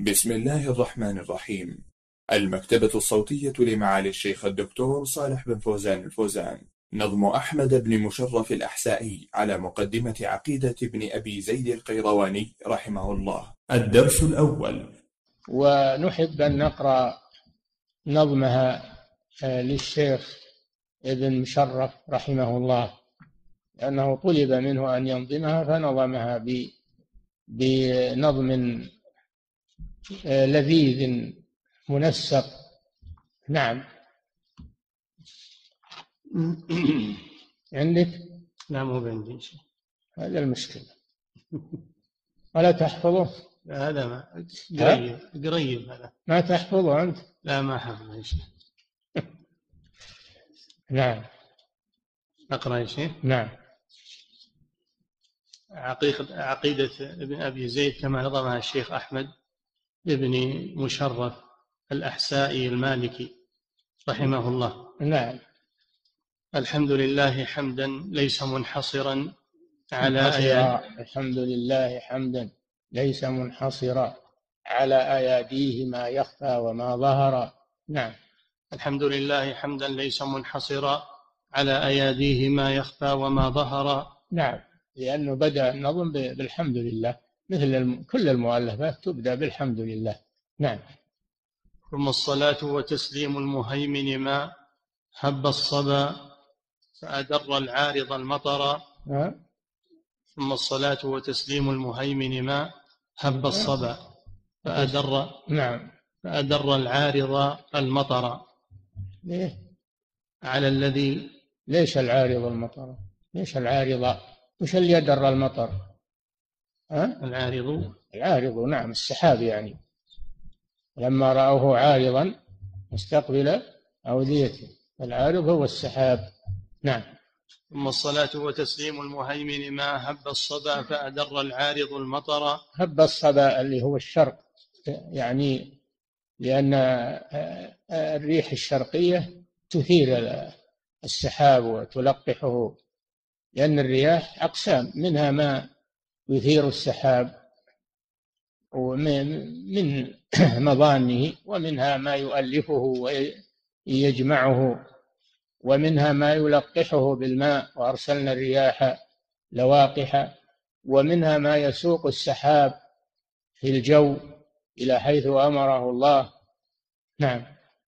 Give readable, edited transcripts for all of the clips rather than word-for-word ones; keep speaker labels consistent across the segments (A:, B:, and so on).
A: بسم الله الرحمن الرحيم. المكتبة الصوتية لمعالي الشيخ الدكتور صالح بن فوزان الفوزان، نظم أحمد بن مشرف الأحسائي على مقدمة عقيدة ابن أبي زيد القيرواني رحمه الله. الدرس الأول.
B: ونحب أن نقرأ نظمها للشيخ ابن مشرف رحمه الله، لأنه طلب منه أن ينظمها فنظمها بنظم لذيذ منسق. نعم. عندك؟
C: لا، مو عندي شيء.
B: هذا المشكلة. ولا تحفظه؟
C: لا، هذا ما قريب هذا.
B: ما تحفظه أنت؟
C: لا، ما حفظ شيء.
B: نعم.
C: أقرأ شيء.
B: نعم.
C: عقيدة ابن أبي زيد كما نظمها الشيخ أحمد ابن مشرف الأحسائي المالكي رحمه الله.
B: نعم.
C: الحمد لله حمدا ليس منحصرا على
B: الحمد لله حمدا ليس منحصرا على أياديه ما يخفى وما ظهر. نعم.
C: الحمد لله حمدا ليس منحصرا على أياديه ما يخفى وما ظهر.
B: نعم، لأنه بدأ النظم بالحمد لله، مثل كل المؤلفات تبدأ بالحمد لله. نعم.
C: ثم الصلاة وتسليم المهيمن ما هب الصبا فأدر العارض المطر. ثم الصلاة وتسليم المهيمن ما هب الصبا فأدر فأدر العارض المطر.
B: ليه؟
C: على الذي
B: ليش العارض المطر؟ ليش العارضة؟ وش اللي يدر المطر؟ العارض نعم السحاب، يعني لما رأوه عارضا مستقبل أوديته، العارض هو السحاب. نعم.
C: ثم الصلاة وتسليم المهيمن ما هب الصبا فأدر العارض المطر.
B: هب الصبا اللي هو الشرق، يعني لأن الريح الشرقية تثير السحاب وتلقحه، لأن الرياح أقسام، منها ما يثير السحاب ومن مظانه، ومنها ما يؤلفه ويجمعه، ومنها ما يلقحه بالماء وأرسلنا الرياح لواقح، ومنها ما يسوق السحاب في الجو إلى حيث أمره الله. نعم.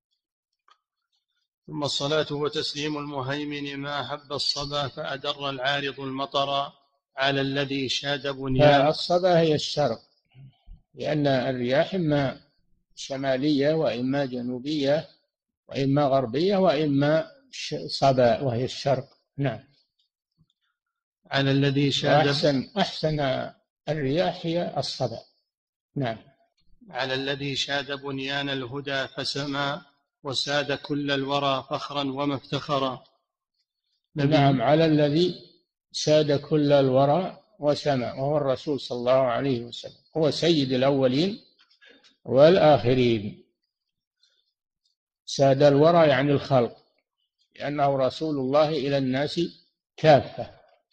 C: ثم الصلاة وتسليم المهيمن ما هب الصبا فأدر العارض المطر على الذي شاد بنيان.
B: الصبا هي الشرق، لأن الرياح إما شمالية وإما جنوبية وإما غربية وإما صبا وهي الشرق. نعم.
C: على الذي شاد
B: أحسن الرياح هي الصبا. نعم.
C: على الذي شاد بنيان الهدى فسما وساد كل الورى فخرا وما افتخرا.
B: نعم، على الذي ساد كل الورى وسما، وهو الرسول صلى الله عليه وسلم، هو سيد الأولين والآخرين. ساد الورى يعني الخلق، لأنه رسول الله إلى الناس كافة.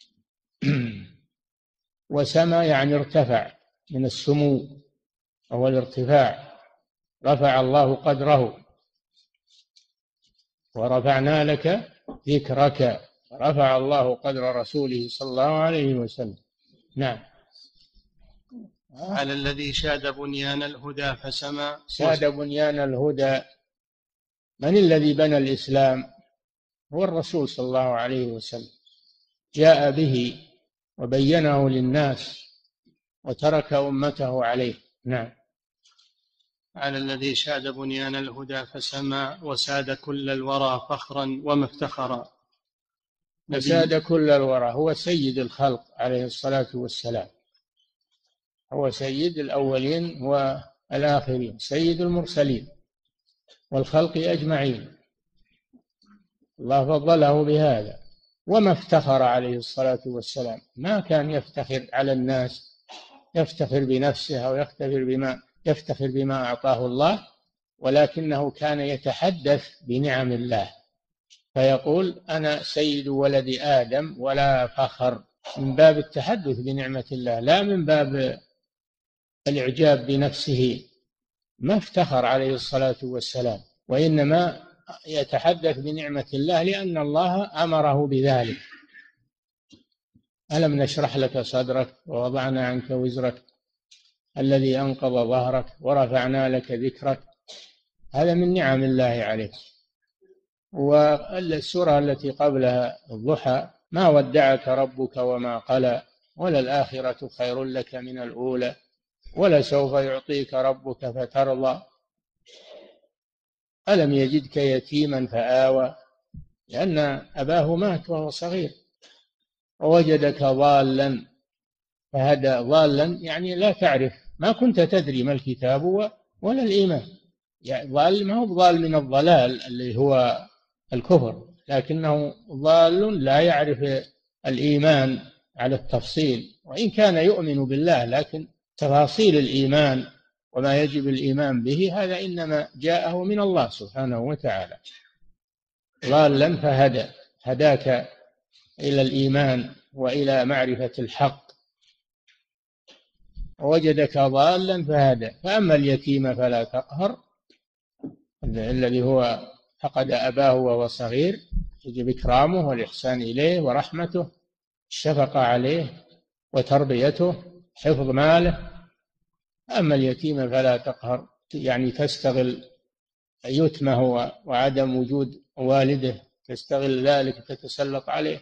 B: وسما يعني ارتفع، من السمو وهو الارتفاع، رفع الله قدره. ورفعنا لك ذكرك، رفع الله قدر رسوله صلى الله عليه وسلم. نعم.
C: على الذي شاد بنيان الهدى فسما.
B: شاد بنيان الهدى، من الذي بنى الإسلام؟ هو الرسول صلى الله عليه وسلم، جاء به وبينه للناس وترك أمته عليه. نعم.
C: على الذي شاد بنيان الهدى فسما وساد كل الورى فخرا وما افتخرا.
B: وساد كل الورى، هو سيد الخلق عليه الصلاة والسلام، هو سيد الأولين والآخرين، سيد المرسلين والخلق أجمعين، الله فضله بهذا. وما افتخر عليه الصلاة والسلام، ما كان يفتخر على الناس، يفتخر بنفسه أو يفتخر بما أعطاه الله، ولكنه كان يتحدث بنعم الله، فيقول أنا سيد ولد آدم ولا فخر، من باب التحدث بنعمة الله، لا من باب الإعجاب بنفسه ما افتخر عليه الصلاة والسلام، وإنما يتحدث بنعمة الله لأن الله أمره بذلك. ألم نشرح لك صدرك ووضعنا عنك وزرك الذي أنقض ظهرك ورفعنا لك ذكرك. هذا من نعم الله عليك. والسورة التي قبلها الضحى: ما ودعك ربك وما قلى وللآخرة خير لك من الأولى ولسوف يعطيك ربك فترضى ألم يجدك يتيما فآوى، لأن أباه مات وهو صغير. ووجدك ضالا فهدى. ضالا يعني لا تعرف، ما كنت تدري ما الكتاب ولا الإيمان. يعني ضال ما هو ضال من الضلال اللي هو الكفر، لكنه ضال لا يعرف الإيمان على التفصيل، وإن كان يؤمن بالله لكن تفاصيل الإيمان وما يجب الإيمان به هذا إنما جاءه من الله سبحانه وتعالى. ضالا فهدى، هداك إلى الإيمان وإلى معرفة الحق. ووجدك ضالا فهدى. فأما اليتيم فلا تقهر، الذي هو فقد أباه وهو صغير يجب إكرامه والإحسان إليه ورحمته، الشفقة عليه وتربيته، حفظ ماله. أما اليتيم فلا تقهر، يعني تستغل يتمه وعدم وجود والده، تستغل ذلك تتسلط عليه.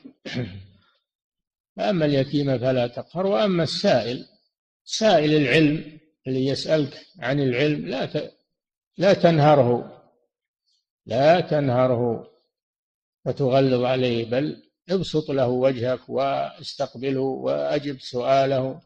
B: فأما اليتيم فلا تقهر. وأما سائل العلم اللي يسألك عن العلم لا تنهره وتغلظ عليه، بل ابسط له وجهك واستقبله وأجب سؤاله،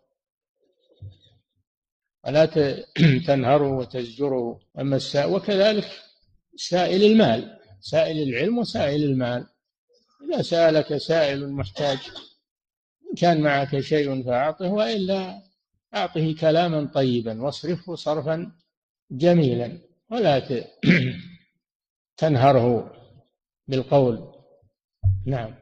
B: ولا تنهره وتزجره. أما وكذلك سائل المال، سائل العلم وسائل المال. إذا سألك سائل محتاج إن كان معك شيء فأعطه، وإلا أعطه كلاما طيبا واصرفه صرفا جميلا، ولا تنهره بالقول. نعم.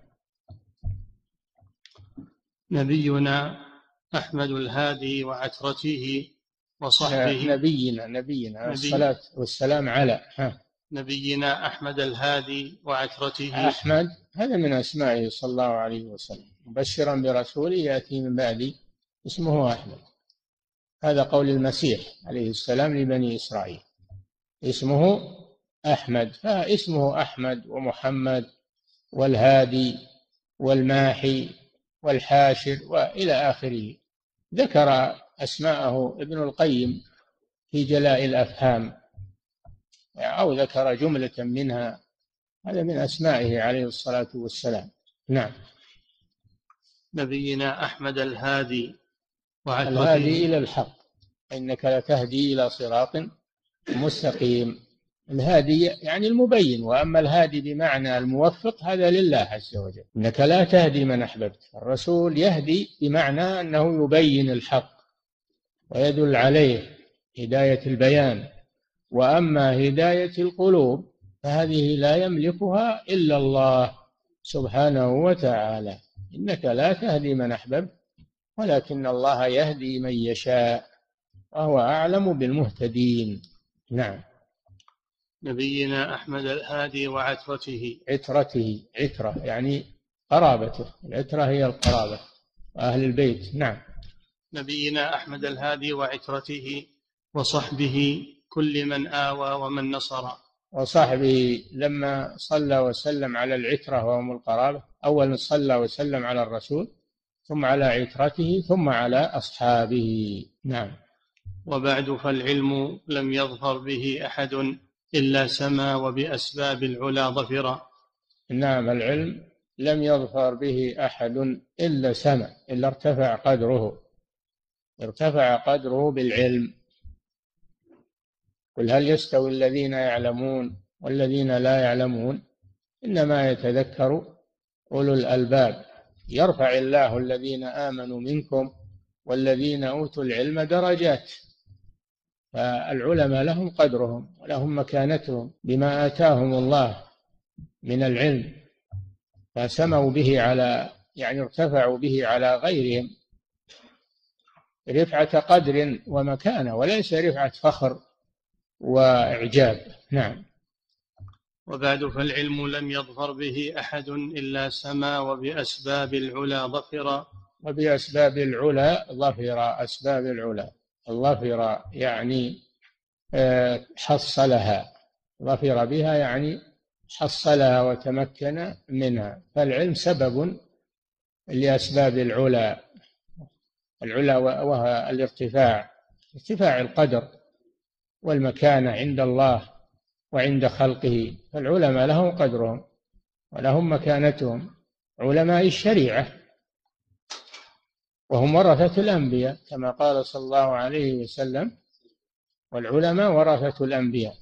C: نبينا أحمد الهادي وعترته وصحبه.
B: نبينا الصلاة والسلام على
C: نبينا أحمد الهادي وعترته.
B: أحمد هذا من أسمائه صلى الله عليه وسلم، مبشرا برسول يأتي من بعدي اسمه أحمد. هذا قول المسيح عليه السلام لبني إسرائيل، اسمه أحمد. فاسمه أحمد ومحمد والهادي والماحي والحاشر وإلى آخره. ذكر أسماءه ابن القيم في جلاء الأفهام، أو ذكر جملة منها. هذا من أسمائه عليه الصلاة والسلام. نعم.
C: نبينا أحمد الهادي وعترته.
B: الهادي إلى الحق، إنك لتهدي إلى صراط مستقيم. الهادي يعني المبين، وأما الهادي بمعنى الموفق هذا لله عز وجل. إنك لا تهدي من أحببت. الرسول يهدي بمعنى أنه يبين الحق ويدل عليه هداية البيان. وأما هداية القلوب فهذه لا يملكها إلا الله سبحانه وتعالى. إنك لا تهدي من أحببت ولكن الله يهدي من يشاء وهو أعلم بالمهتدين. نعم.
C: نبينا أحمد الهادي وعترته.
B: عترة يعني قرابته. العترة هي القرابة وأهل البيت. نعم.
C: نبينا أحمد الهادي وعترته وصحبه كل من آوى ومن نصر.
B: وصحبه لما صلى وسلم على العترة وهم القرابة، أولا صلى وسلم على الرسول ثم على عترته ثم على أصحابه. نعم.
C: وبعد فالعلم لم يظفر به أحد إلا سما وبأسباب العلا ظفرا.
B: نعم. العلم لم يظفر به أحد إلا سما، إلا ارتفع قدره بالعلم. قل هل يستوي الذين يعلمون والذين لا يعلمون إنما يتذكر أولو الألباب. يرفع الله الذين آمنوا منكم والذين أوتوا العلم درجات. فالعلماء لهم قدرهم ولهم مكانتهم بما آتاهم الله من العلم، فسموا به يعني ارتفعوا به على غيرهم رفعة قدر ومكانة، وليس رفعة فخر وإعجاب. نعم.
C: وبعد فالعلم لم يظفر به أحد إلا سما وبأسباب العلا ظفر.
B: وبأسباب العلا ظفر. أسباب العلا ظفر يعني حصلها. ظفر بها يعني حصلها وتمكن منها. فالعلم سبب لأسباب العلا. العلا وهو الارتفاع، ارتفاع القدر والمكانة عند الله وعند خلقه. فالعلماء لهم قدرهم ولهم مكانتهم، علماء الشريعة، وهم ورثة الأنبياء كما قال صلى الله عليه وسلم: والعلماء ورثة الأنبياء.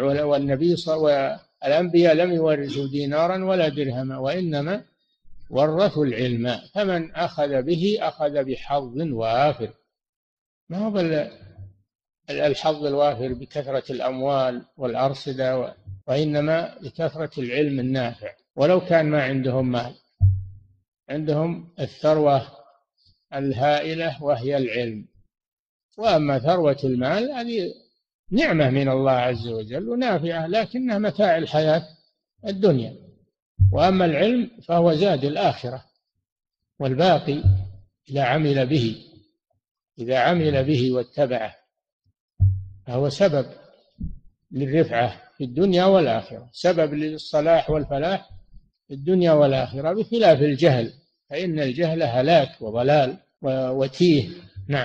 B: والأنبياء لم يورثوا دينارا ولا درهما، وإنما ورثوا العلم، فمن أخذ به أخذ بحظ وافر. ما هو الحظ الوافر بكثرة الأموال والأرصدة، وإنما بكثرة العلم النافع. ولو كان ما عندهم مال، عندهم الثروة الهائلة وهي العلم. وأما ثروة المال هذه نعمة من الله عز وجل ونافعة، لكنها متاع الحياة الدنيا. وأما العلم فهو زاد الآخرة، والباقي إذا عمل به واتبعه فهو سبب للرفعة في الدنيا والآخرة، سبب للصلاح والفلاح في الدنيا والآخرة، بخلاف الجهل، فإن الجهل هلاك وضلال وتيه. نعم.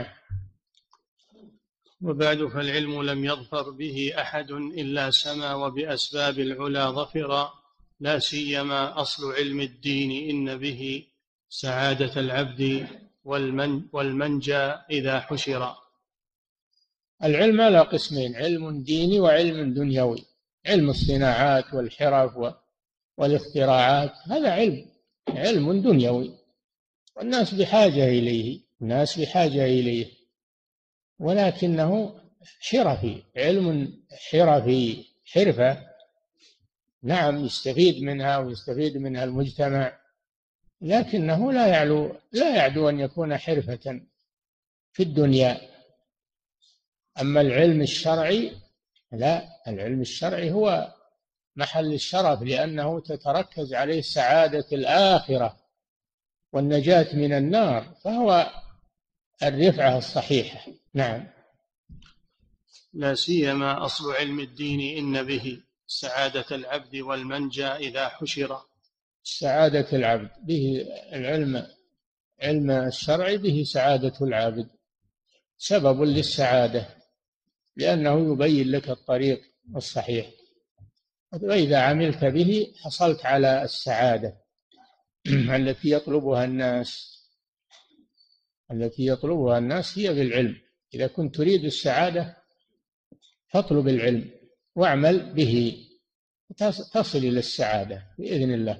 C: وبعد فالعلم لم يظفر به أحد إلا سما وبأسباب العلا ظفر. لا سيما أصل علم الدين إن به سعادة العبد والمنجى إذا حشر.
B: العلم على قسمين: علم ديني وعلم دنيوي. علم الصناعات والحرف والاختراعات هذا علم دنيوي، والناس بحاجة إليه، ولكنه حرفي، علم حرفي، حرفة. نعم، يستفيد منها ويستفيد منها المجتمع، لكنه لا يعدو أن يكون حرفة في الدنيا. أما العلم الشرعي لا، العلم الشرعي هو محل الشرف، لأنه تتركز عليه سعادة الآخرة والنجاة من النار، فهو الرفعة الصحيحة. نعم.
C: لا سيما أصل علم الدين إن به سعادة العبد والمنجى إذا حشر.
B: سعادة العبد به علم الشرع به سعادة العبد، سبب للسعادة، لأنه يبين لك الطريق الصحيح، وإذا عملت به حصلت على السعادة التي يطلبها الناس هي بالعلم. إذا كنت تريد السعادة فاطلب العلم واعمل به تصل إلى السعادة بإذن الله.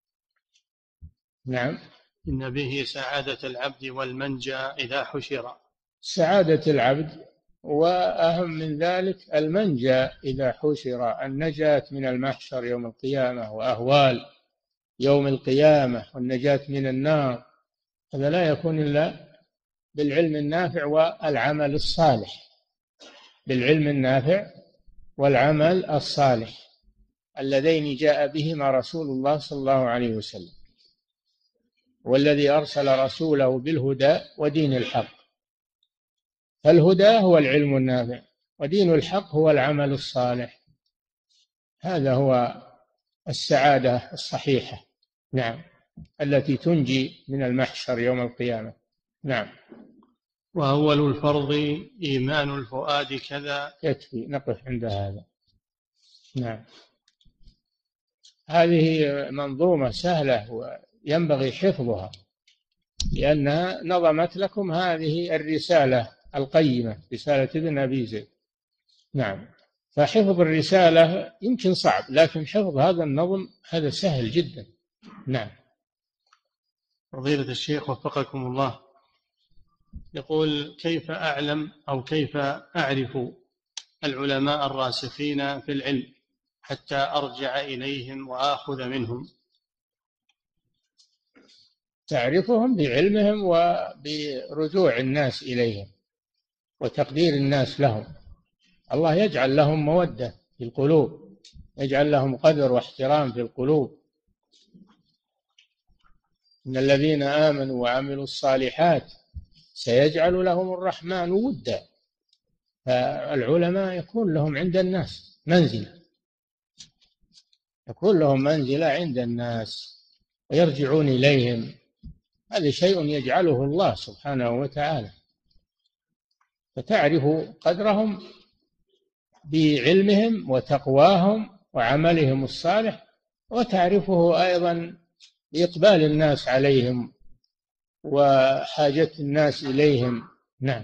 B: نعم.
C: إن به سعادة العبد والمنجى إذا حشر.
B: سعادة العبد، وأهم من ذلك المنجى إذا حشر، النجاة من المحشر يوم القيامة وأهوال يوم القيامة والنجاة من النار. هذا لا يكون إلا بالعلم النافع والعمل الصالح، بالعلم النافع والعمل الصالح اللذين جاء بهما رسول الله صلى الله عليه وسلم، والذي أرسل رسوله بالهدى ودين الحق. فالهدى هو العلم النافع، ودين الحق هو العمل الصالح. هذا هو السعادة الصحيحة. نعم، التي تنجي من المحشر يوم القيامة. نعم.
C: وأول الفرض إيمان الفؤاد كذا.
B: يكفي، نقف عند هذا. نعم. هذه منظومة سهلة وينبغي حفظها، لأنها نظمت لكم هذه الرسالة القيمة، رسالة ابن أبي زيد. نعم. فحفظ الرسالة يمكن صعب، لكن حفظ هذا النظم هذا سهل جدا. نعم.
C: فضيلة الشيخ وفقكم الله، يقول: كيف أعلم أو كيف أعرف العلماء الراسخين في العلم حتى أرجع إليهم وآخذ منهم؟
B: تعرفهم بعلمهم وبرجوع الناس إليهم وتقدير الناس لهم. الله يجعل لهم مودة في القلوب، يجعل لهم قدر واحترام في القلوب. إن الذين آمنوا وعملوا الصالحات سيجعل لهم الرحمن ودا. فالعلماء يكون لهم عند الناس منزلة، يكون لهم منزلة عند الناس ويرجعون إليهم. هذا شيء يجعله الله سبحانه وتعالى، فتعرف قدرهم بعلمهم وتقواهم وعملهم الصالح، وتعرفه أيضا بإقبال الناس عليهم وحاجة الناس إليهم. نعم.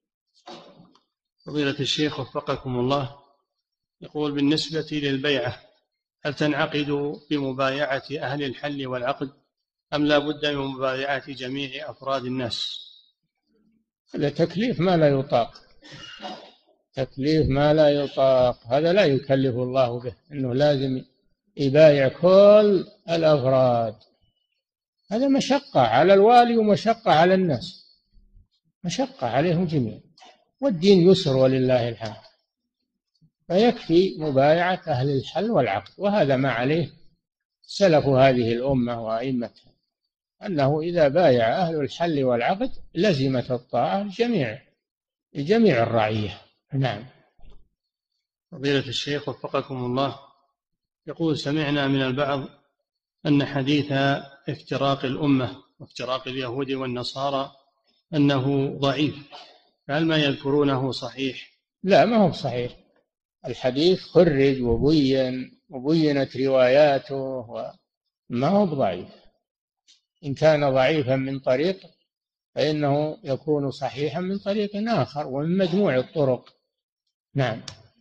C: فضيلة الشيخ وفقكم الله، يقول بالنسبة للبيعة هل تنعقد بمبايعة أهل الحل والعقد أم لا بد من مبايعة جميع أفراد الناس؟
B: هذا تكليف ما لا يطاق، تكليف ما لا يطاق، هذا لا يكلف الله به، أنه لازم يبايع كل الأفراد. هذا مشقة على الوالي ومشقة على الناس، مشقة عليهم جميعا، والدين يسر ولله الحمد. فيكفي مبايعة أهل الحل والعقد، وهذا ما عليه سلف هذه الأمة وأئمتها، أنه إذا بايع أهل الحل والعقد لزمت الطاعة لجميع الرعية. نعم.
C: فضيلة الشيخ وفقكم الله، يقول سمعنا من البعض أن حديث افتراق الأمة وافتراق اليهود والنصارى أنه ضعيف، فهل ما يذكرونه صحيح؟
B: لا، ما هو صحيح. الحديث خرج وبينت رواياته وما هو ضعيف. إن كان ضعيفا من طريق فإنه يكون صحيحا من طريق آخر ومن مجموع الطرق. نعم.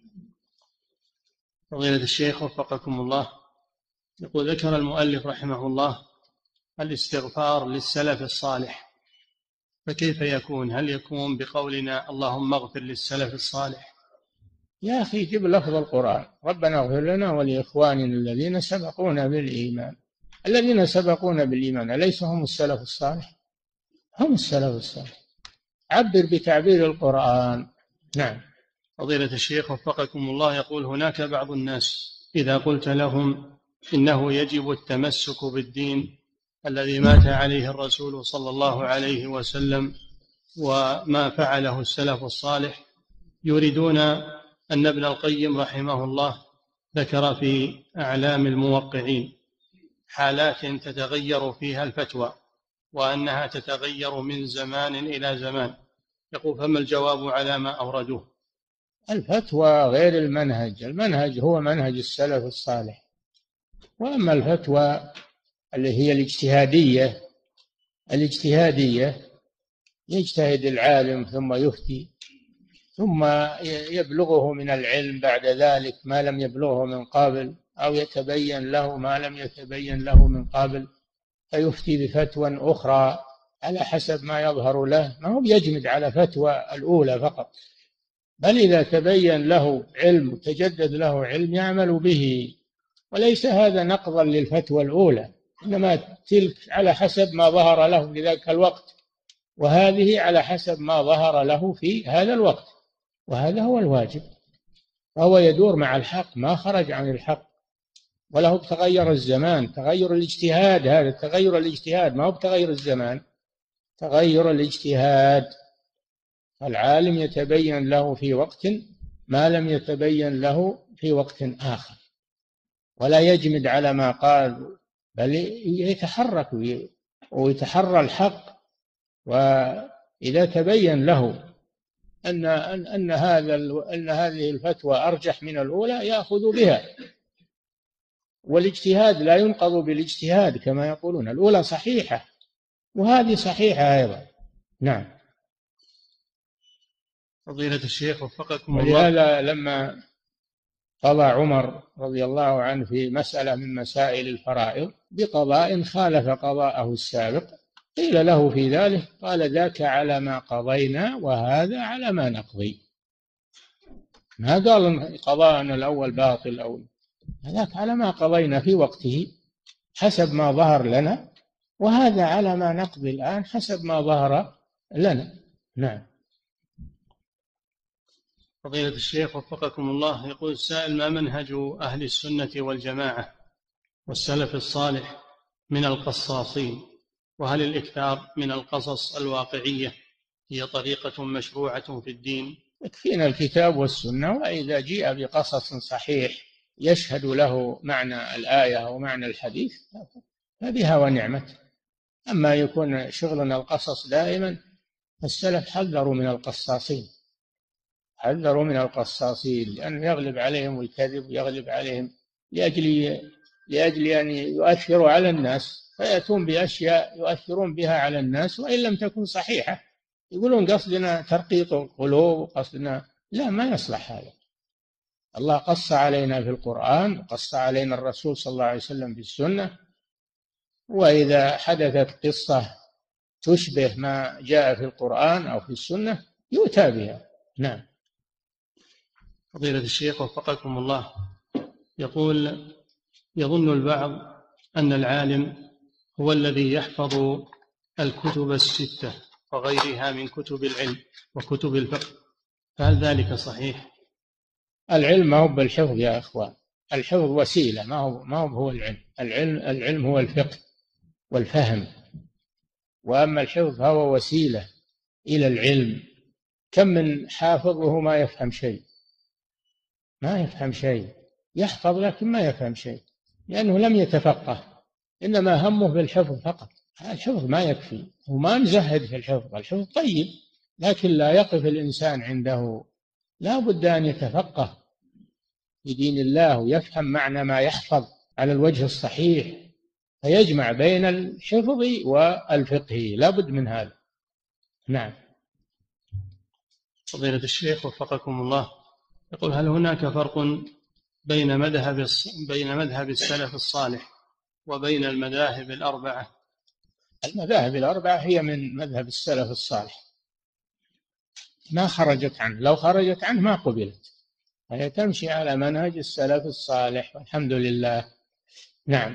C: فضيلة الشيخ وفقكم الله، يقول ذكر المؤلف رحمه الله الاستغفار للسلف الصالح، فكيف يكون؟ هل يكون بقولنا اللهم اغفر للسلف الصالح؟
B: يا أخي جب لفظ القرآن، ربنا اغفر لنا ولإخواننا الذين سبقونا بالإيمان. الذين سبقونا بالإيمان أليس هم السلف الصالح؟ هم السلف الصالح. عبر بتعبير القرآن. نعم.
C: فضيلة الشيخ وفقكم الله، يقول هناك بعض الناس إذا قلت لهم إنه يجب التمسك بالدين الذي مات عليه الرسول صلى الله عليه وسلم وما فعله السلف الصالح، يريدون أن ابن القيم رحمه الله ذكر في أعلام الموقعين حالات تتغير فيها الفتوى وأنها تتغير من زمان إلى زمان، يقول فما الجواب على ما أوردوه؟
B: الفتوى غير المنهج، المنهج هو منهج السلف الصالح. وأما الفتوى اللي هي الاجتهادية يجتهد العالم ثم يفتي، ثم يبلغه من العلم بعد ذلك ما لم يبلغه من قبل، أو يتبين له ما لم يتبين له من قبل، فيفتي بفتوى أخرى على حسب ما يظهر له. ما هو يجمد على فتوى الأولى فقط، بل إذا تبين له علم وتجدد له علم يعمل به. وليس هذا نقضا للفتوى الأولى، إنما تلك على حسب ما ظهر له في ذاك الوقت، وهذه على حسب ما ظهر له في هذا الوقت، وهذا هو الواجب. فهو يدور مع الحق، ما خرج عن الحق، وله بتغير الزمان، تغير الاجتهاد، هذا تغير الاجتهاد ما هو بتغير الزمان، تغير الاجتهاد. العالم يتبين له في وقت ما لم يتبين له في وقت آخر، ولا يجمد على ما قال، بل يتحرك ويتحرى الحق. وإذا تبين له أن هذه الفتوى أرجح من الأولى يأخذ بها. والاجتهاد لا ينقض بالاجتهاد كما يقولون، الأولى صحيحة وهذه صحيحة أيضا. نعم.
C: فضيلة الشيخ وفقكم الله،
B: ولهذا لما قضى عمر رضي الله عنه في مسألة من مسائل الفرائض بقضاء خالف قضاءه السابق، قيل له في ذلك قال ذاك على ما قضينا وهذا على ما نقضي. ما قال قضاءنا الأول باطل أو هذاك على ما قضينا في وقته حسب ما ظهر لنا، وهذا على ما نقضي الآن حسب ما ظهر لنا. نعم.
C: فضيلة الشيخ وفقكم الله، يقول السائل: ما منهج أهل السنة والجماعة والسلف الصالح من القصاصين؟ وهل الإكثار من القصص الواقعية هي طريقة مشروعة في الدين؟
B: يكفينا الكتاب والسنة، وإذا جيء بقصص صحيح يشهد له معنى الآية أو معنى الحديث فبها ونعمت. أما يكون شغلنا القصص دائما، السلف حذروا من القصاصين، حذروا من القصاصين، لأنه يغلب عليهم الكذب، ويغلب عليهم لأجل أن يؤثروا على الناس، فيأتون بأشياء يؤثرون بها على الناس وإن لم تكن صحيحة، يقولون قصدنا ترقيق القلوب، قصدنا لا، ما يصلح هذا. الله قص علينا في القرآن، وقص علينا الرسول صلى الله عليه وسلم في السنة، وإذا حدثت قصة تشبه ما جاء في القرآن أو في السنة يؤتى بها. نعم.
C: فضيلة الشيخ وفقكم الله، يقول: يظن البعض أن العالم هو الذي يحفظ الكتب الستة وغيرها من كتب العلم وكتب الفقه، فهل ذلك صحيح؟
B: العلم ما هو بالحفظ يا أخوان، الحفظ وسيلة، ما هو العلم. العلم هو الفقه والفهم، وأما الحفظ فهو وسيلة إلى العلم. كم من حافظ وهو ما يفهم شيء، ما يفهم شيء، يحفظ لكن ما يفهم شيء، لأنه لم يتفقه، إنما همه بالحفظ فقط. الحفظ ما يكفي، وما نزهد في الحفظ، الحفظ طيب، لكن لا يقف الإنسان عنده، لا بد أن يتفقه في دين الله ويفهم معنى ما يحفظ على الوجه الصحيح، فيجمع بين الحفظ والفقه، لا بد من هذا. نعم.
C: فضيلة الشيخ وفقكم الله، يقول: هل هناك فرق بين مذهب السلف الصالح وبين المذاهب الأربعة؟
B: المذاهب الأربعة هي من مذهب السلف الصالح، ما خرجت عنه، لو خرجت عنه ما قبلت، هي تمشي على منهج السلف الصالح، والحمد لله. نعم.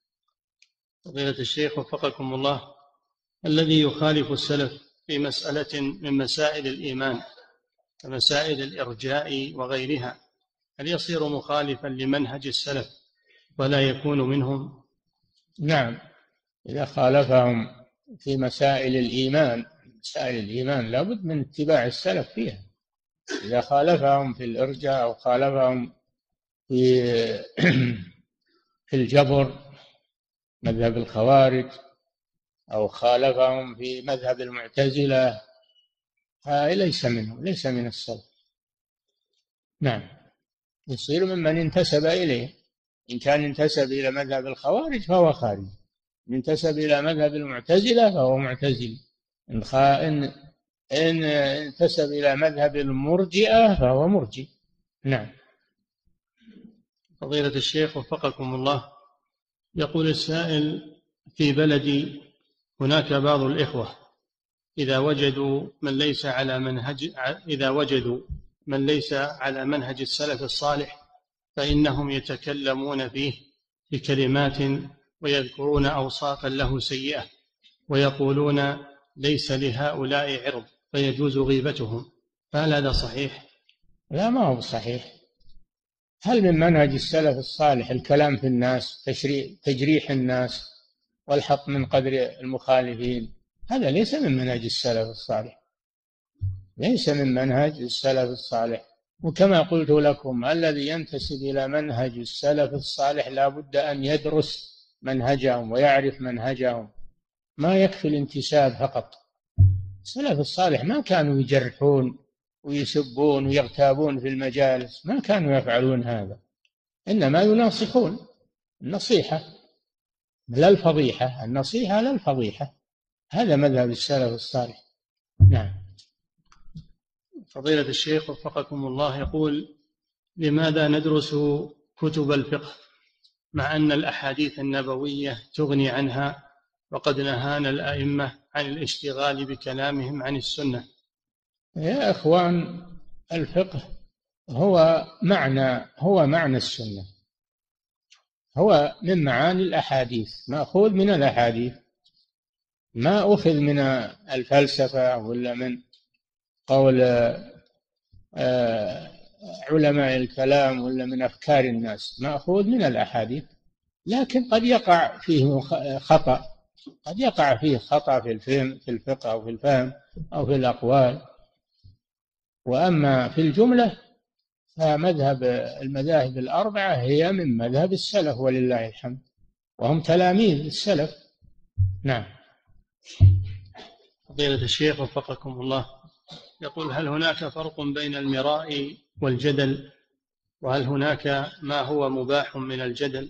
C: فضيلة الشيخ وفقكم الله، الذي يخالف السلف في مسألة من مسائل الإيمان كمسائل الإرجاء وغيرها، هل يصير مخالفا لمنهج السلف ولا يكون منهم؟
B: نعم، إذا خالفهم في مسائل الإيمان لابد من اتباع السلف فيها. إذا خالفهم في الإرجاء أو خالفهم في في الجبر مذهب الخوارج، أو خالفهم في مذهب المعتزلة، ليس منهم، ليس من السلف. نعم، يصير ممن انتسب إليه. إن كان انتسب إلى مذهب الخوارج فهو خارج، إن انتسب إلى مذهب المعتزلة فهو معتزل، إن انتسب إلى مذهب المرجئة فهو مرجئ. نعم.
C: فضيلة الشيخ وفقكم الله، يقول السائل: في بلدي هناك بعض الإخوة إذا وجدوا من ليس على منهج السلف الصالح فإنهم يتكلمون فيه بكلمات ويذكرون أوصافا له سيئة، ويقولون ليس لهؤلاء عرض فيجوز غيبتهم، فهل هذا صحيح؟
B: لا، ما هو صحيح. هل من منهج السلف الصالح الكلام في الناس، تجريح الناس والحط من قدر المخالفين؟ هذا ليس من منهج السلف الصالح، ليس من منهج السلف الصالح. وكما قلت لكم، الذي ينتسب إلى منهج السلف الصالح لا بد أن يدرس منهجهم ويعرف منهجهم، ما يكفي الانتساب فقط. السلف الصالح ما كانوا يجرحون ويسبون ويغتابون في المجالس، ما كانوا يفعلون هذا، إنما يناصحون، النصيحة لا الفضيحة، النصيحة لا الفضيحة، هذا مذهب السلف الصالح. نعم.
C: فضيلة الشيخ وفقكم الله، يقول: لماذا ندرس كتب الفقه مع أن الأحاديث النبوية تغني عنها، وقد نهانا الأئمة عن الاشتغال بكلامهم عن السنة؟
B: يا إخوان، الفقه هو معنى السنة، هو من معاني الأحاديث، مأخوذ من الأحاديث، ما أخذ من الفلسفة ولا من قول علماء الكلام ولا من أفكار الناس، مأخوذ من الأحاديث، لكن قد يقع فيه خطأ، قد يقع فيه خطأ في الفهم، في الفقه أو في الفهم أو في الأقوال. وأما في الجملة فمذهب المذاهب الأربعة هي من مذهب السلف ولله الحمد، وهم تلاميذ السلف. نعم.
C: فضيلة الشيخ وفقكم الله، يقول: هل هناك فرق بين المراء والجدل؟ وهل هناك ما هو مباح من الجدل؟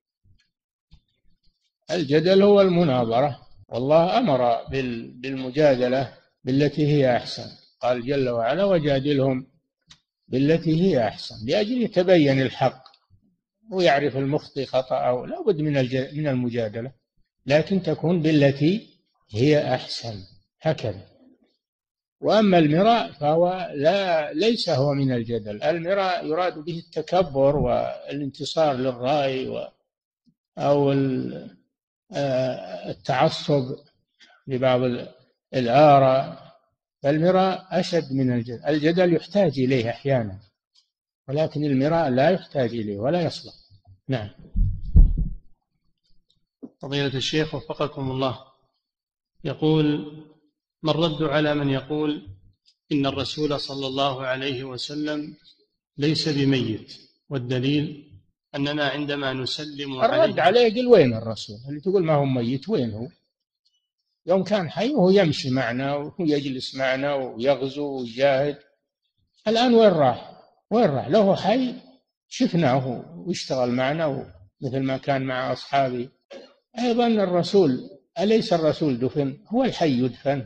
B: الجدل هو المناظرة، والله أمر بالمجادلة بالتي هي أحسن، قال جل وعلا: وجادلهم بالتي هي أحسن، لأجل يتبين الحق ويعرف المخطئ خطأه. لا بد من المجادلة، لكن تكون بالتي هي أحسن، هكذا. وأما المراء فهو ليس هو من الجدل. المراء يراد به التكبر والانتصار للرأي أو التعصب لبعض الآراء. فالمراء أشد من الجدل. الجدل يحتاج إليه أحيانا، ولكن المراء لا يحتاج إليه ولا يصلح. نعم.
C: فضيلة الشيخ وفقكم الله، يقول: ما الرد على من يقول إن الرسول صلى الله عليه وسلم ليس بميت، والدليل أننا عندما نسلم عليه؟
B: الرد عليه: قل وين الرسول اللي تقول ما هو ميت؟ وين هو؟ يوم كان حي وهو يمشي معنا ويجلس معنا ويغزو ويجاهد. الآن وين راح؟ وين راح؟ لو هو حي شفناه ويشتغل معنا مثل ما كان مع أصحابه. أيضا الرسول، أليس الرسول دفن؟ هو الحي يدفن؟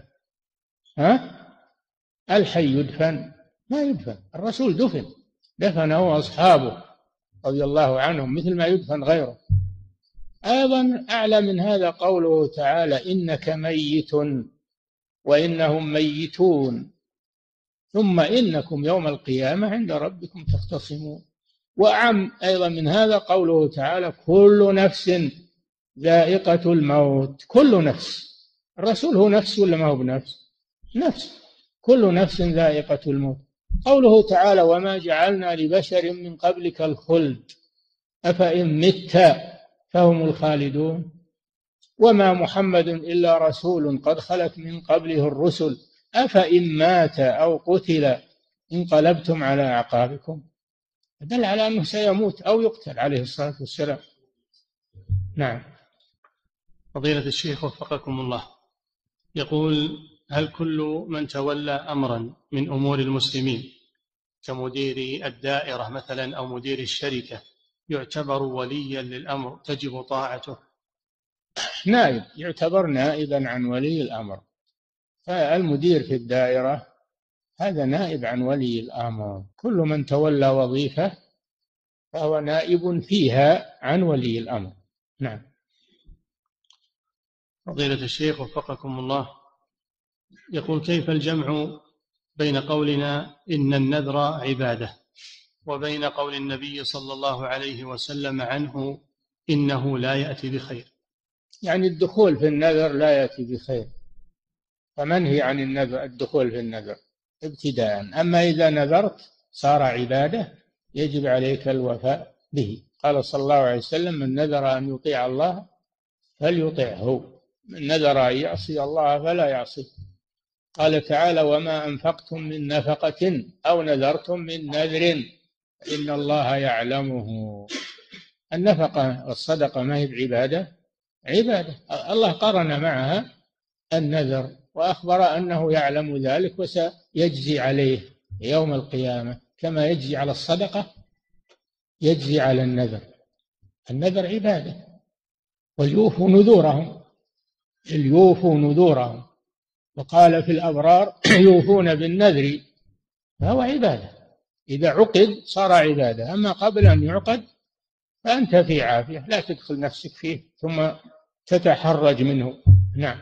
B: الحي يدفن؟ ما يدفن. الرسول دفنه أصحابه رضي الله عنهم مثل ما يدفن غيره. أيضا أعلى من هذا قوله تعالى: إنك ميت وإنهم ميتون ثم إنكم يوم القيامة عند ربكم تختصمون. وأعم أيضا من هذا قوله تعالى: كل نفس ذائقة الموت. كل نفس. الرسول هو نفس ولا ما هو بنفس؟ نفس. كل نفس ذائقة الموت. قوله تعالى: وما جعلنا لبشر من قبلك الخلد أفإن مت فهم الخالدون وما محمد إلا رسول قد خلت من قبله الرسل أفإن مات أو قتل انقلبتم على أعقابكم. دل على أنه سيموت أو يقتل عليه الصلاة والسلام. نعم.
C: فضيلة الشيخ وفقكم الله، يقول: هل كل من تولى أمرا من أمور المسلمين كمدير الدائرة مثلا أو مدير الشركة يعتبر وليا للأمر تجب طاعته؟
B: نائب، يعتبر نائبا عن ولي الأمر. فالمدير في الدائرة هذا نائب عن ولي الأمر. كل من تولى وظيفة فهو نائب فيها عن ولي الأمر. نعم.
C: فضيلة الشيخ وفقكم الله، يقول: كيف الجمع بين قولنا إن النذر عبادة وبين قول النبي صلى الله عليه وسلم عنه إنه لا يأتي بخير؟
B: يعني الدخول في النذر لا يأتي بخير، فمنهي عن النذر الدخول في النذر ابتداء. أما إذا نذرت صار عبادة يجب عليك الوفاء به. قال صلى الله عليه وسلم: من نذر أن يطيع الله فليطعه، من نذر أن يعصي الله فلا يعصيه. قال تعالى: وما أنفقتم من نفقة أو نذرتم من نذر إن الله يعلمه. النفقة والصدقة ما هي بعبادة؟ عبادة. الله قرن معها النذر وأخبر أنه يعلم ذلك وسيجزي عليه يوم القيامة كما يجزي على الصدقة يجزي على النذر. النذر عبادة. وليوفوا نذورهم. وقال في الأبرار: يوفون بالنذر، فهو عبادة. إذا عقد صار عبادة، أما قبل أن يعقد فأنت في عافية، لا تدخل نفسك فيه ثم تتحرج منه. نعم.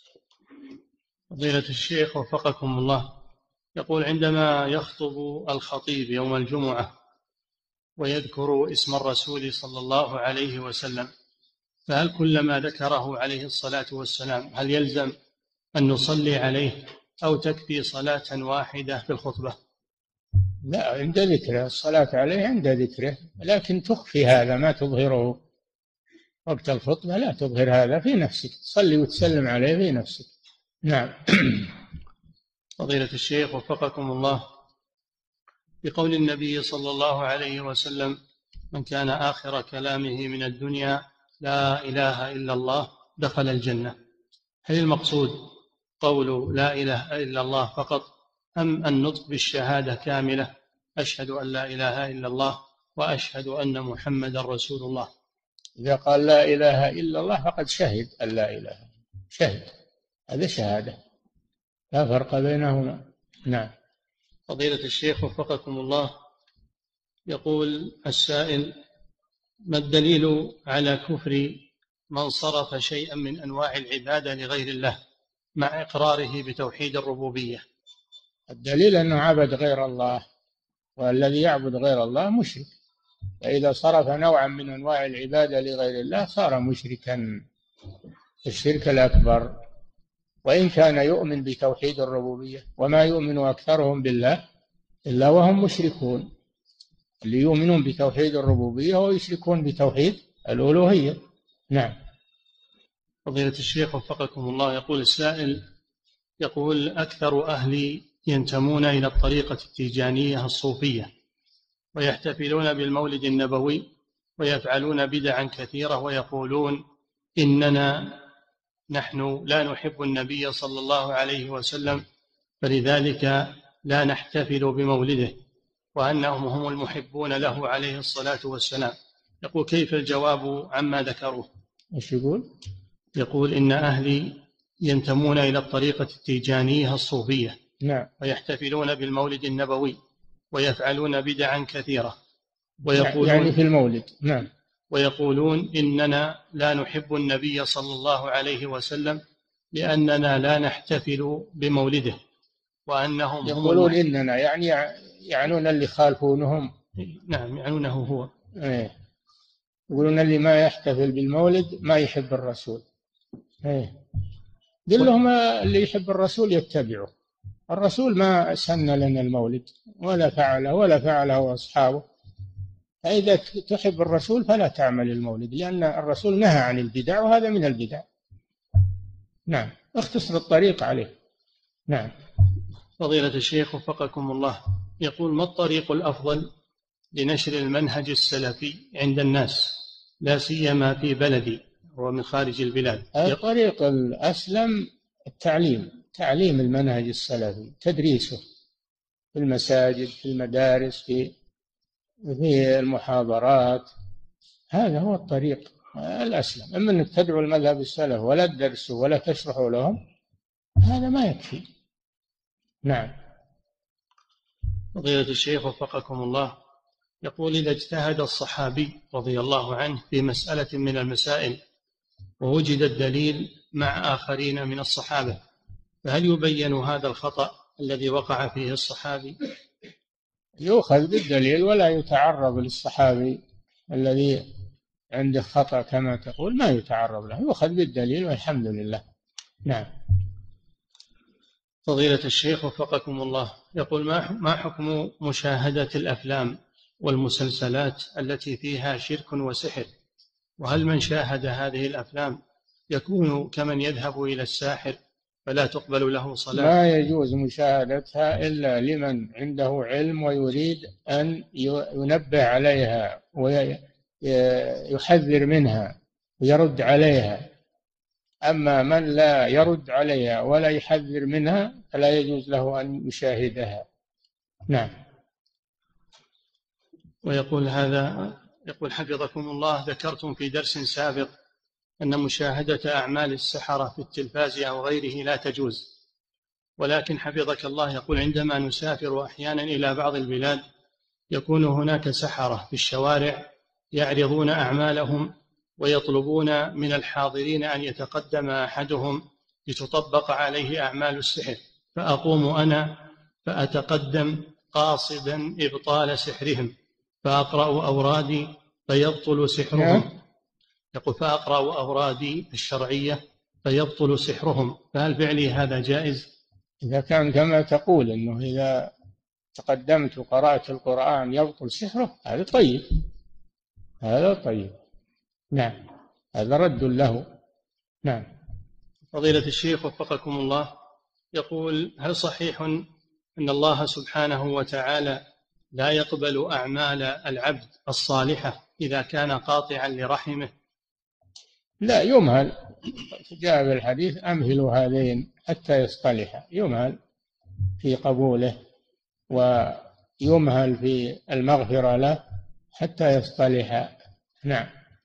C: فضيلة الشيخ وفقكم الله، يقول: عندما يخطب الخطيب يوم الجمعة ويذكر اسم الرسول صلى الله عليه وسلم، فهل كلما ذكره عليه الصلاة والسلام هل يلزم أن نصلي عليه أو تكفي صلاة واحدة في الخطبة؟
B: لا، عند ذكره، الصلاة عليه عند ذكره، لكن تخفي هذا، ما تظهره وقت الخطبة، لا تظهر هذا في نفسك، تصلي وتسلم عليه في نفسك. نعم.
C: فضيلة الشيخ وفقكم الله، بقول النبي صلى الله عليه وسلم: من كان آخر كلامه من الدنيا لا إله إلا الله دخل الجنة، هل المقصود قول لا إله إلا الله فقط، أم النطق بالشهادة كاملة: أشهد أن لا إله إلا الله وأشهد أن محمدا رسول الله؟
B: إذا قال لا إله إلا الله فقد شهد أن لا إله، شهد، هذا شهادة، لا فرق بينهما. نعم.
C: فضيلة الشيخ وفقكم الله، يقول السائل: ما الدليل على كفر من صرف شيئا من أنواع العبادة لغير الله مع إقراره بتوحيد الربوبية؟
B: الدليل أنه عبد غير الله، والذي يعبد غير الله مشرك، فإذا صرف نوعا من أنواع العبادة لغير الله صار مشركا، الشرك الأكبر، وإن كان يؤمن بتوحيد الربوبية، وما يؤمن أكثرهم بالله إلا وهم مشركون، اللي يؤمنون بتوحيد الربوبية ويشركون بتوحيد الألوهية. نعم.
C: فضيلة الشيخ وفقكم الله، يقول السائل: يقول أكثر أهلي ينتمون إلى الطريقة التيجانية الصوفية، ويحتفلون بالمولد النبوي، ويفعلون بدعا كثيرة، ويقولون نحن لا نحب النبي صلى الله عليه وسلم، فلذلك لا نحتفل بمولده، وأنهم هم المحبون له عليه الصلاة والسلام. يقول: كيف الجواب عما ذكروه؟
B: ايش يقول؟
C: يقول: إن أهلي ينتمون إلى الطريقة التيجانية الصوفية،
B: نعم،
C: ويحتفلون بالمولد النبوي، ويفعلون بدعا كثيرة، ويقولون
B: يعني في المولد. نعم.
C: ويقولون إننا لا نحب النبي صلى الله عليه وسلم لأننا لا نحتفل بمولده، وأنهم
B: يقولون إننا، يعني يعنون اللي خالفونهم.
C: نعم، يعنونه هو.
B: إيه. يقولون اللي ما يحتفل بالمولد ما يحب الرسول. إيه. دلهم اللي يحب الرسول يتبعه، الرسول ما سن لنا المولد ولا فعله أصحابه، فإذا تحب الرسول فلا تعمل المولد، لأن الرسول نهى عن البدع، وهذا من البدع. نعم، اختصر الطريق عليه. نعم.
C: فضيلة الشيخ وفقكم الله، يقول: ما الطريق الأفضل لنشر المنهج السلفي عند الناس، لا سيما في بلدي ومن خارج البلاد؟
B: الطريق الأسلم تعليم المنهج السلفي، تدريسه في المساجد، في المدارس، في المحاضرات، هذا هو الطريق الأسلم. أما أنك تدعو المذهب السلف ولا تدرسه ولا تشرحه لهم، هذا ما يكفي. نعم.
C: فضيلة الشيخ وفقكم الله، يقول: إذا اجتهد الصحابي رضي الله عنه في مسألة من المسائل ووجد الدليل مع آخرين من الصحابة، فهل يبين هذا الخطأ الذي وقع فيه الصحابي؟
B: يؤخذ بالدليل ولا يتعرض للصحابي الذي عنده خطأ كما تقول، ما يتعرض له، يؤخذ بالدليل والحمد لله. نعم.
C: فضيلة الشيخ وفقكم الله، يقول: ما حكم مشاهدة الأفلام والمسلسلات التي فيها شرك وسحر؟ وهل من شاهد هذه الأفلام يكون كمن يذهب إلى الساحر فلا تقبل له صلاة؟
B: ما يجوز مشاهدتها إلا لمن عنده علم ويريد أن ينبه عليها ويحذر منها ويرد عليها. أما من لا يرد عليها ولا يحذر منها فلا يجوز له أن يشاهدها. نعم.
C: ويقول يقول: حفظكم الله، ذكرتم في درس سابق أن مشاهدة أعمال السحرة في التلفاز أو غيره لا تجوز، ولكن حفظك الله، يقول: عندما نسافر أحيانا إلى بعض البلاد يكون هناك سحرة في الشوارع يعرضون أعمالهم، ويطلبون من الحاضرين أن يتقدم أحدهم لتطبق عليه أعمال السحر، فأقوم أنا فأتقدم قاصدا إبطال سحرهم، فأقرأ أورادي فيبطل سحرهم. يقول: فأقرأ أورادي الشرعية فيبطل سحرهم، فهل فعلي هذا جائز؟
B: إذا كان كما تقول أنه إذا تقدمت وقرأت القرآن يبطل سحره، هذا طيب، هذا طيب. نعم، هذا رد له. نعم.
C: فضيلة الشيخ وفقكم الله، يقول: هل صحيح أن الله سبحانه وتعالى لا يقبل أعمال العبد الصالحة إذا كان قاطعا لرحمه؟
B: لا، يمهل. جاء في الحديث: أمهلوا هذين حتى يصطلحا. يمهل في قبوله ويمهل في المغفرة له حتى يصطلحا. نعم.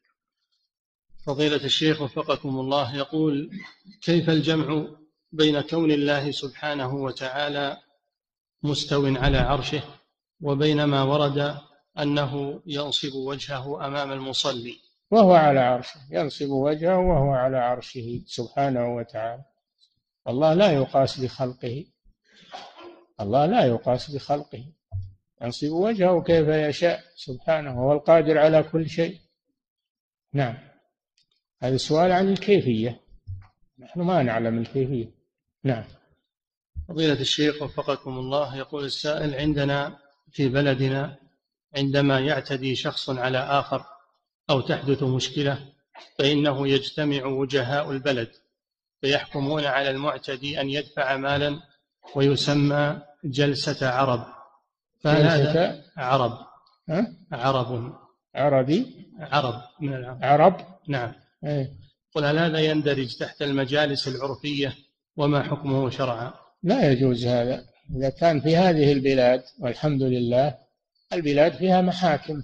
C: فضيلة الشيخ وفقكم الله، يقول: كيف الجمع بين كون الله سبحانه وتعالى مستو على عرشه وبين ما ورد أنه ينصب وجهه أمام المصلي؟
B: وهو على عرشه، ينصب وجهه وهو على عرشه سبحانه وتعالى. الله لا يقاس بخلقه، الله لا يقاس بخلقه، ينصب وجهه كيف يشاء سبحانه، هو القادر على كل شيء. نعم. هذا سؤال عن الكيفية، نحن ما نعلم الكيفية. نعم.
C: فضيلة الشيخ وفقكم الله، يقول السائل: عندنا في بلدنا عندما يعتدي شخص على آخر أو تحدث مشكلة فإنه يجتمع وجهاء البلد فيحكمون على المعتدي أن يدفع مالا ويسمى جلسة عرب.
B: جلسة
C: عرب.
B: ها؟
C: عرب.
B: عربي.
C: عرب من العرب.
B: عرب.
C: نعم.
B: إيه.
C: قل: هل هذا يندرج تحت المجالس العرفية وما حكمه شرعا؟
B: لا يجوز هذا. إذا كان في هذه البلاد، والحمد لله البلاد فيها محاكم،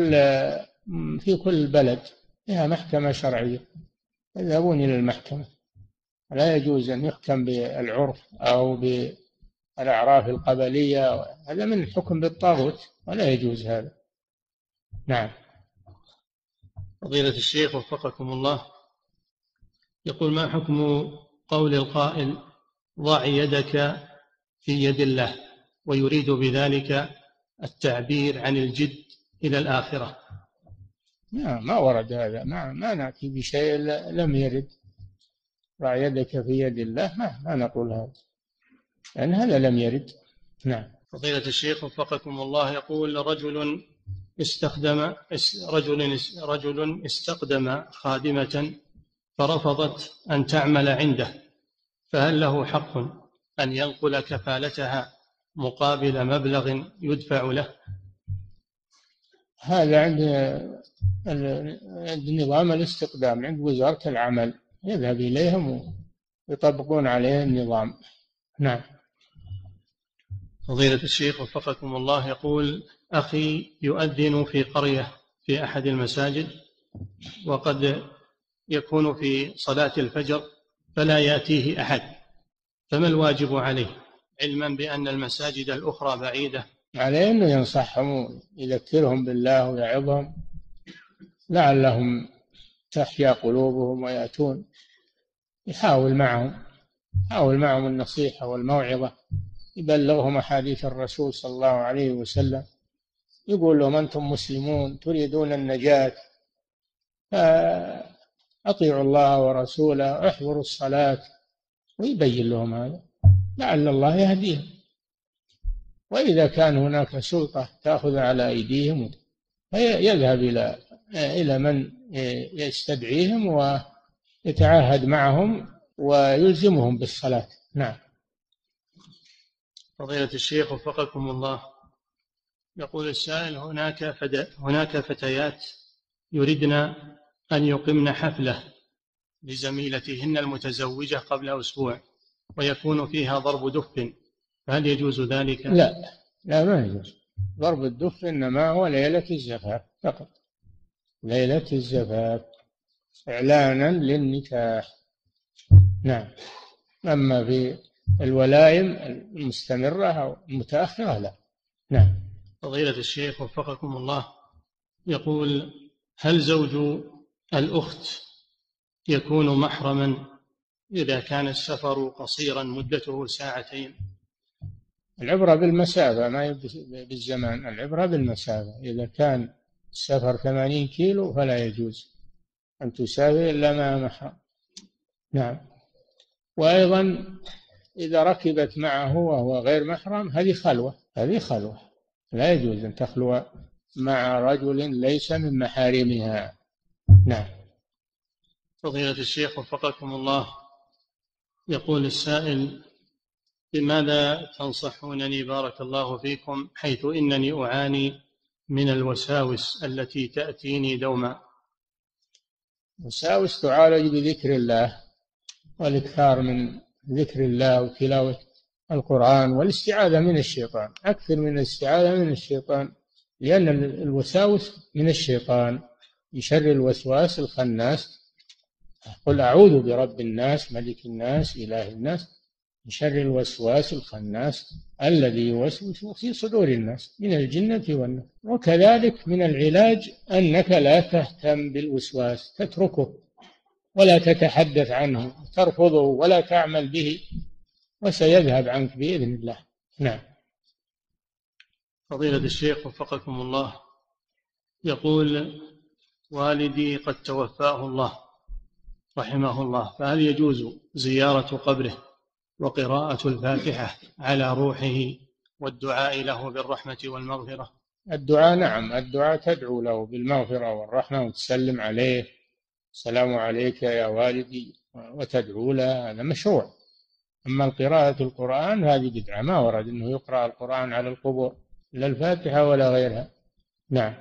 B: في كل بلد فيها محكمة شرعية، يذهبون إلى المحكمة. لا يجوز أن يحكم بالعرف أو بالأعراف القبلية، هذا من الحكم بالطاغوت، ولا يجوز هذا. نعم.
C: فضيلة الشيخ وفقكم الله، يقول: ما حكم قول القائل: ضع يدك في يد الله، ويريد بذلك التعبير عن الجد إلى الآخرة؟
B: ما ورد هذا، ما نأتي بشيء لم يرد. ضع يدك في يد الله، ما نقول هذا، لأن هذا لم يرد. نعم.
C: فضيلة الشيخ وفقكم الله، يقول: رجل استخدم خادمة فرفضت أن تعمل عنده، فهل له حق أن ينقل كفالتها مقابل مبلغ يدفع له؟
B: هذا عند نظام الاستقدام، عند وزارة العمل، يذهب إليهم ويطبقون عليه النظام. نعم.
C: فضيلة الشيخ وفقكم الله، يقول: أخي يؤذن في قرية في أحد المساجد، وقد يكون في صلاة الفجر فلا يأتيه أحد، فما الواجب عليه، علما بأن المساجد الأخرى بعيدة؟
B: عليه أنه ينصحهم ويذكرهم بالله ويعظهم لعلهم تحيا قلوبهم ويأتون. يحاول معهم النصيحة والموعظة، يبلغهم أحاديث الرسول صلى الله عليه وسلم، يقول لهم: أنتم مسلمون تريدون النجاة، فأطيعوا الله ورسوله، احضروا الصلاة، ويبين لهم هذا لعل الله يهديهم. وإذا كان هناك سلطة تأخذ على أيديهم يذهب إلى من يستدعيهم ويتعاهد معهم ويلزمهم بالصلاة. نعم.
C: فضيلة الشيخ وفقكم الله، يقول السائل: هناك فتيات يردن أن يقمن حفلة لزميلتهن المتزوجة قبل أسبوع ويكون فيها ضرب دف، فهل يجوز ذلك؟
B: لا، ما يجوز. ضرب الدف إنما هو ليلة الزفاف فقط، ليلة الزفاف إعلانا للنكاح. نعم. أما في الولائم المستمرة أو المتأخرة لا. نعم.
C: فضيلة الشيخ وفقكم الله، يقول: هل زوج الأخت يكون محرما إذا كان السفر قصيرا مدته ساعتين؟
B: العبرة بالمسافة ما بالزمان، العبرة بالمسافة. إذا كان السفر 80 كيلو فلا يجوز أن تسافر إلا مع محرم. نعم. وأيضا إذا ركبت معه وهو غير محرم هذه خلوة، هذه خلوة، لا يجوز أن تخلو مع رجل ليس من محارمها. نعم.
C: فضيلة الشيخ وفقكم الله، يقول السائل: بماذا تنصحونني بارك الله فيكم، حيث إنني أعاني من الوساوس التي تأتيني دوما؟
B: وساوس تعالج بذكر الله والإكثار من ذكر الله وتلاوة القرآن والاستعاذة من الشيطان، أكثر من الاستعاذة من الشيطان، لأن الوساوس من الشيطان، من شر الوسواس الخناس. قل أعوذ برب الناس ملك الناس إله الناس من شر الوسواس الخناس الذي يوسوس في صدور الناس من الجنة والناس. وكذلك من العلاج أنك لا تهتم بالوسواس، تتركه ولا تتحدث عنه، ترفضه ولا تعمل به، وسيذهب عنك بإذن الله. نعم.
C: فضيلة الشيخ وفقكم الله، يقول: والدي قد توفاه الله رحمه الله، فهل يجوز زيارة قبره وقراءة الفاتحة على روحه والدعاء له بالرحمة والمغفرة؟
B: الدعاء نعم، الدعاء تدعو له بالمغفرة والرحمة وتسلم عليه، السلام عليك يا والدي، وتدعو له، هذا مشروع. أما قراءة القرآن هذه بدعة، ما ورد أنه يقرأ القرآن على القبور، لا الفاتحة ولا غيرها. نعم.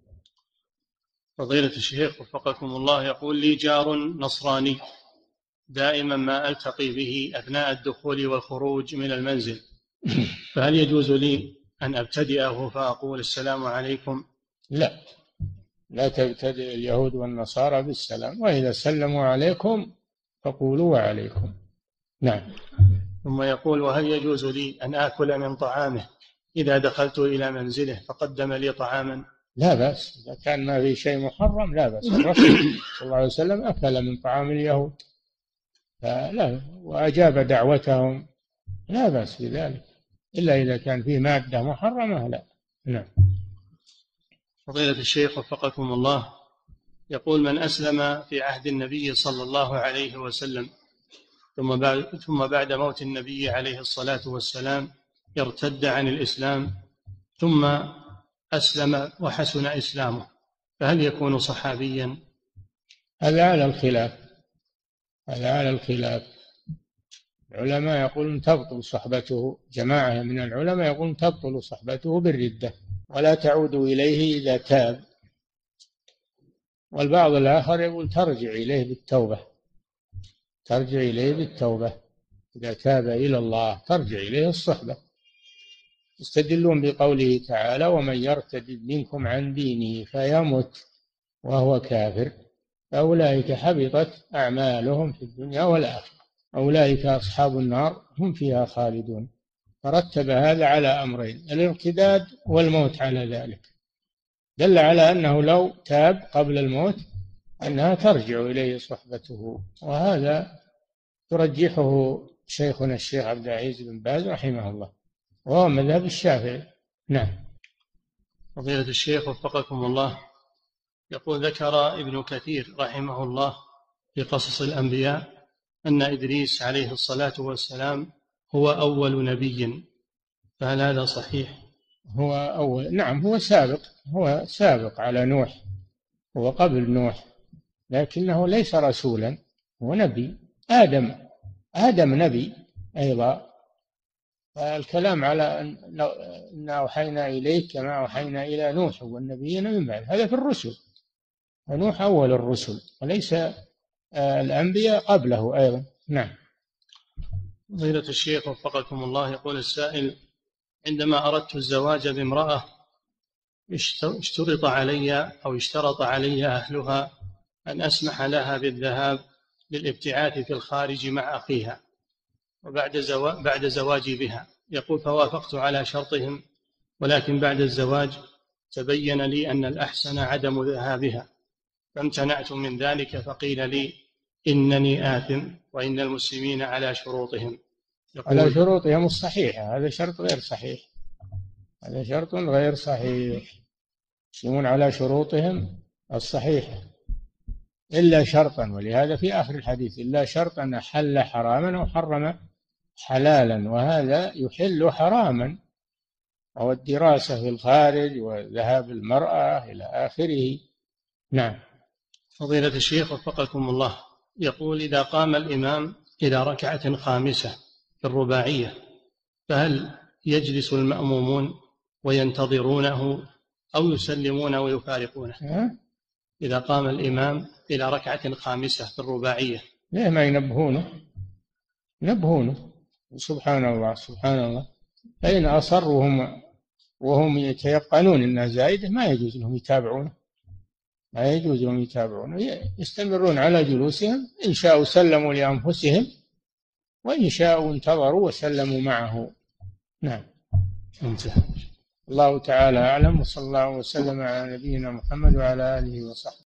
C: فضيلة الشيخ وفقكم الله، يقول: لي جار نصراني دائما ما ألتقي به أثناء الدخول والخروج من المنزل، فهل يجوز لي أن أبتدئه فأقول السلام عليكم؟
B: لا، لا تبتدئ اليهود والنصارى بالسلام، وإذا سلموا عليكم فقولوا وعليكم. نعم.
C: ثم يقول: وهل يجوز لي أن آكل من طعامه إذا دخلت إلى منزله فقدم لي طعاما؟
B: لا بأس، إذا كان ما في شيء محرم لا بأس. الرسول صلى الله عليه وسلم أكل من طعام اليهود فلا، وأجاب دعوتهم، لا بأس بذلك، إلا إذا كان فيه مادة محرمة لا. نعم.
C: فضيلة الشيخ وفقكم الله، يقول: من أسلم في عهد النبي صلى الله عليه وسلم ثم بعد موت النبي عليه الصلاة والسلام ارتد عن الإسلام ثم أسلم وحسن إسلامه، فهل يكون صحابيا؟
B: هذا على الخلاف، هذا على الخلاف. العلماء يقولون تبطل صحبته، جماعة من العلماء يقولون تبطل صحبته بالردة ولا تعود إليه إذا تاب، والبعض الآخر يقول ترجع إليه بالتوبة، ترجع إليه بالتوبة، إذا تاب إلى الله ترجع إليه الصحبة. يستدلون بقوله تعالى: ومن يرتد منكم عن دينه فيمت وهو كافر فأولئك حبطت أعمالهم في الدنيا والآخرة، أولئك أصحاب النار هم فيها خالدون. فرتب هذا على أمرين: الارتداد والموت على ذلك، دل على أنه لو تاب قبل الموت أنها ترجع إليه صحبته، وهذا ترجحه شيخنا الشيخ عبد العزيز بن باز رحمه الله، وهو مذهب الشافعي. نعم.
C: فضيلة الشيخ وفقكم الله، يقول: ذكر ابن كثير رحمه الله في قصص الأنبياء أن إدريس عليه الصلاة والسلام هو أول نبي، فهل هذا صحيح؟
B: هو أول، نعم، هو سابق على نوح، هو قبل نوح، لكنه ليس رسولا، هو نبي. آدم نبي أيضا. فالكلام على أن أوحينا إليك كما أوحينا إلى نوح والنبيين من بعد، هذا في الرسل، ونوح أول الرسل وليس الأنبياء قبله أيضا. نعم.
C: فضيلة الشيخ وفقكم الله، يقول السائل: عندما أردت الزواج بامرأة اشترط علي أهلها أن أسمح لها بالذهاب للابتعاث في الخارج مع أخيها، بعد زواجي بها. يقول: فوافقت على شرطهم، ولكن بعد الزواج تبين لي أن الأحسن عدم ذهابها، فامتنعت من ذلك، فقيل لي إنني آثم وإن المسلمين على شروطهم.
B: على شروطهم الصحيحة، هذا شرط غير صحيح، هذا شرط غير صحيح، يسلمون على شروطهم الصحيحة إلا شرطا، ولهذا في آخر الحديث: إلا شرطا أحل حراما أو حرم حلالا، وهذا يحل حراما أو الدراسة في الخارج وذهاب المرأة إلى آخره. نعم.
C: فضيلة الشيخ وفقكم الله، يقول: إذا قام الإمام إلى ركعة خامسة في الرباعية فهل يجلس المأمومون وينتظرونه أو يسلمون ويفارقونه؟ إذا قام الإمام إلى ركعة خامسة في الرباعية
B: ليه ما ينبهونه؟ سبحان الله سبحان الله. فإن أصروا وهم يتيقنون أنها زائدة ما يجوز لهم يتابعون، يستمرون على جلوسهم، إن شاءوا سلموا لأنفسهم وإن شاءوا انتظروا وسلموا معه. نعم. انتهى. الله تعالى أعلم، وصلى الله وسلم على نبينا محمد وعلى آله وصحبه.